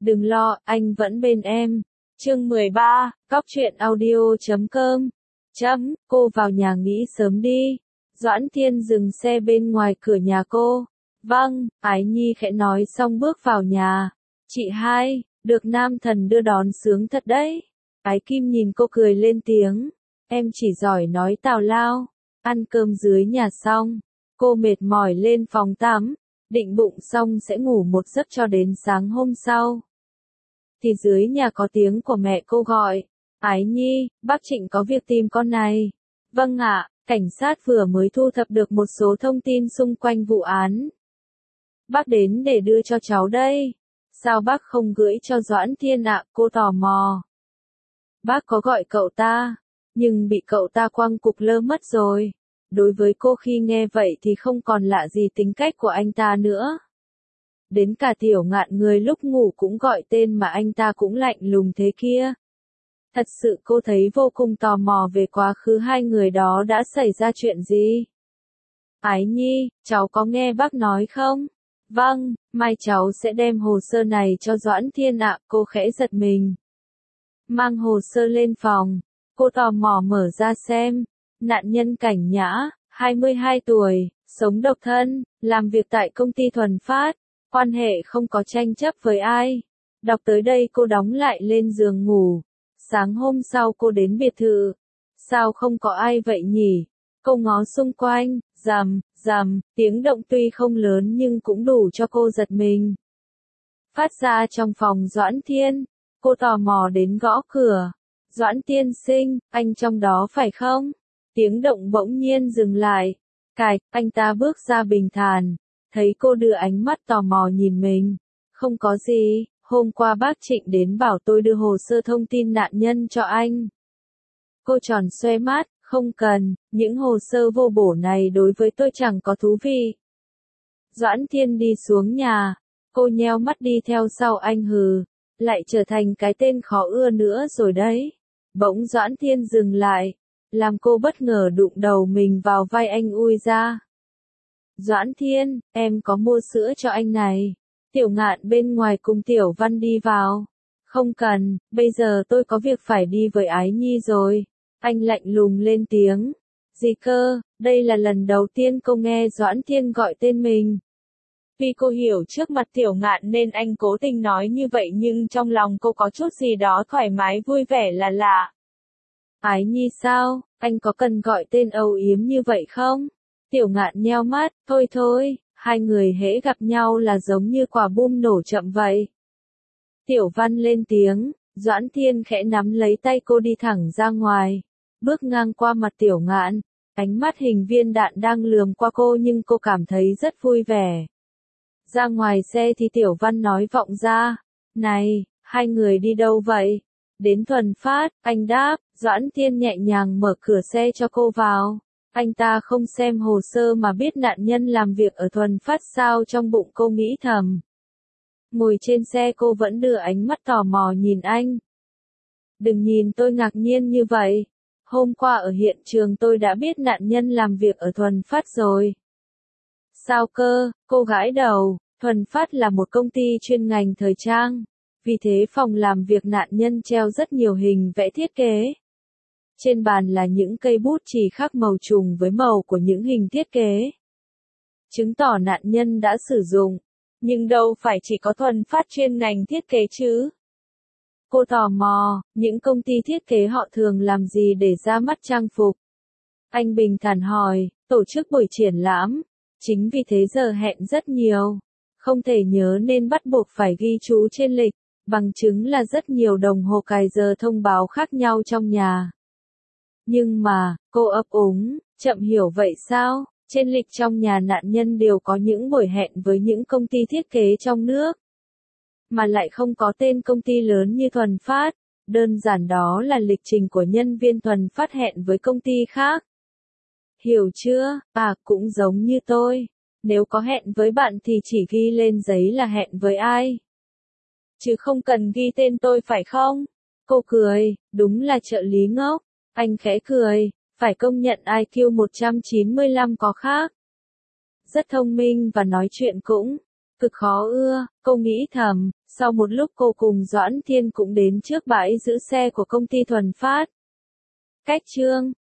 Đừng lo, anh vẫn bên em. Chương 13, Cóc truyện audio.com. Cô vào nhà nghỉ sớm đi. Doãn Thiên dừng xe bên ngoài cửa nhà cô. Vâng, Ái Nhi khẽ nói xong bước vào nhà. Chị hai, được nam thần đưa đón sướng thật đấy. Ái Kim nhìn cô cười lên tiếng. Em chỉ giỏi nói tào lao. Ăn cơm dưới nhà xong, cô mệt mỏi lên phòng tắm, định bụng xong sẽ ngủ một giấc cho đến sáng hôm sau. Thì dưới nhà có tiếng của mẹ cô gọi. Ái Nhi, bác Trịnh có việc tìm con này. Vâng ạ, cảnh sát vừa mới thu thập được một số thông tin xung quanh vụ án. Bác đến để đưa cho cháu đây. Sao bác không gửi cho Doãn Thiên ạ? Cô tò mò. Bác có gọi cậu ta, nhưng bị cậu ta quăng cục lơ mất rồi. Đối với cô khi nghe vậy thì không còn lạ gì tính cách của anh ta nữa. Đến cả Tiểu Ngạn người lúc ngủ cũng gọi tên mà anh ta cũng lạnh lùng thế kia. Thật sự cô thấy vô cùng tò mò về quá khứ hai người đó đã xảy ra chuyện gì. Ái Nhi, cháu có nghe bác nói không? Vâng, mai cháu sẽ đem hồ sơ này cho Doãn Thiên ạ. Cô khẽ giật mình. Mang hồ sơ lên phòng, cô tò mò mở ra xem. Nạn nhân Cảnh Nhã, 22 tuổi, sống độc thân, làm việc tại công ty Thuần Phát, quan hệ không có tranh chấp với ai. Đọc tới đây cô đóng lại lên giường ngủ. Sáng hôm sau cô đến biệt thự. Sao không có ai vậy nhỉ? Cô ngó xung quanh, rầm, tiếng động tuy không lớn nhưng cũng đủ cho cô giật mình. Phát ra trong phòng Doãn Thiên, cô tò mò đến gõ cửa. Doãn Tiên sinh, anh trong đó phải không? Tiếng động bỗng nhiên dừng lại. Anh ta bước ra bình thản, thấy cô đưa ánh mắt tò mò nhìn mình. Không có gì, hôm qua bác Trịnh đến bảo tôi đưa hồ sơ thông tin nạn nhân cho anh. Cô tròn xoe mắt, không cần, những hồ sơ vô bổ này đối với tôi chẳng có thú vị. Doãn Thiên đi xuống nhà, cô nheo mắt đi theo sau anh hừ, lại trở thành cái tên khó ưa nữa rồi đấy. Bỗng Doãn Thiên dừng lại, làm cô bất ngờ đụng đầu mình vào vai anh ui ra. Doãn Thiên, em có mua sữa cho anh này. Tiểu Ngạn bên ngoài cùng Tiểu Văn đi vào. Không cần, bây giờ tôi có việc phải đi với Ái Nhi rồi. Anh lạnh lùng lên tiếng. Gì cơ, đây là lần đầu tiên cô nghe Doãn Thiên gọi tên mình. Vì cô hiểu trước mặt Tiểu Ngạn nên anh cố tình nói như vậy nhưng trong lòng cô có chút gì đó thoải mái vui vẻ là lạ. Ái Nhi sao, anh có cần gọi tên âu yếm như vậy không? Tiểu Ngạn nheo mắt, thôi, hai người hễ gặp nhau là giống như quả bom nổ chậm vậy. Tiểu Văn lên tiếng, Doãn Thiên khẽ nắm lấy tay cô đi thẳng ra ngoài, bước ngang qua mặt Tiểu Ngạn, ánh mắt hình viên đạn đang lườm qua cô nhưng cô cảm thấy rất vui vẻ. Ra ngoài xe thì Tiểu Văn nói vọng ra, này, hai người đi đâu vậy? Đến Thuần Phát, anh đáp. Doãn Thiên nhẹ nhàng mở cửa xe cho cô vào. Anh ta không xem hồ sơ mà biết nạn nhân làm việc ở Thuần Phát sao, trong bụng cô nghĩ thầm. Ngồi trên xe cô vẫn đưa ánh mắt tò mò nhìn anh. Đừng nhìn tôi ngạc nhiên như vậy. Hôm qua ở hiện trường tôi đã biết nạn nhân làm việc ở Thuần Phát rồi. Sao cơ? Cô gãi đầu. Thuần Phát là một công ty chuyên ngành thời trang. Vì thế phòng làm việc nạn nhân treo rất nhiều hình vẽ thiết kế. Trên bàn là những cây bút chì khác màu trùng với màu của những hình thiết kế. Chứng tỏ nạn nhân đã sử dụng. Nhưng đâu phải chỉ có Thuần Phát chuyên ngành thiết kế chứ. Cô tò mò, những công ty thiết kế họ thường làm gì để ra mắt trang phục? Anh bình thản hỏi, tổ chức buổi triển lãm. Chính vì thế giờ hẹn rất nhiều. Không thể nhớ nên bắt buộc phải ghi chú trên lịch. Bằng chứng là rất nhiều đồng hồ cài giờ thông báo khác nhau trong nhà. Nhưng mà, cô ấp úng, chậm hiểu vậy sao? Trên lịch trong nhà nạn nhân đều có những buổi hẹn với những công ty thiết kế trong nước. Mà lại không có tên công ty lớn như Thuần Phát. Đơn giản đó là lịch trình của nhân viên Thuần Phát hẹn với công ty khác. Hiểu chưa? Cũng giống như tôi. Nếu có hẹn với bạn thì chỉ ghi lên giấy là hẹn với ai. Chứ không cần ghi tên tôi phải không? Cô cười, đúng là trợ lý ngốc. Anh khẽ cười, phải công nhận IQ 195 có khác. Rất thông minh và nói chuyện cũng cực khó ưa, cô nghĩ thầm. Sau một lúc cô cùng Doãn Thiên cũng đến trước bãi giữ xe của công ty Thuần Phát. Cách chương